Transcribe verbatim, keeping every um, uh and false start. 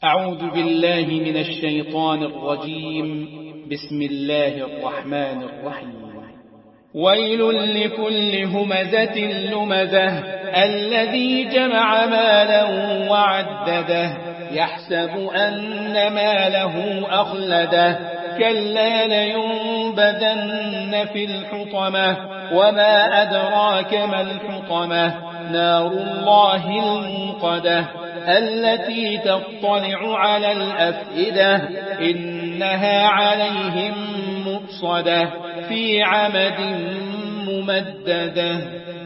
أعوذ بالله من الشيطان الرجيم. بسم الله الرحمن الرحيم. ويل لكل همزة لمزة الذي جمع مالا وعدده يحسب أن ماله أخلده كلا لينبذن في الحطمة وما أدراك ما الحطمة نار الله الموقدة التي تطلع على الأفئدة إنها عليهم مؤصدة في عمد ممددة.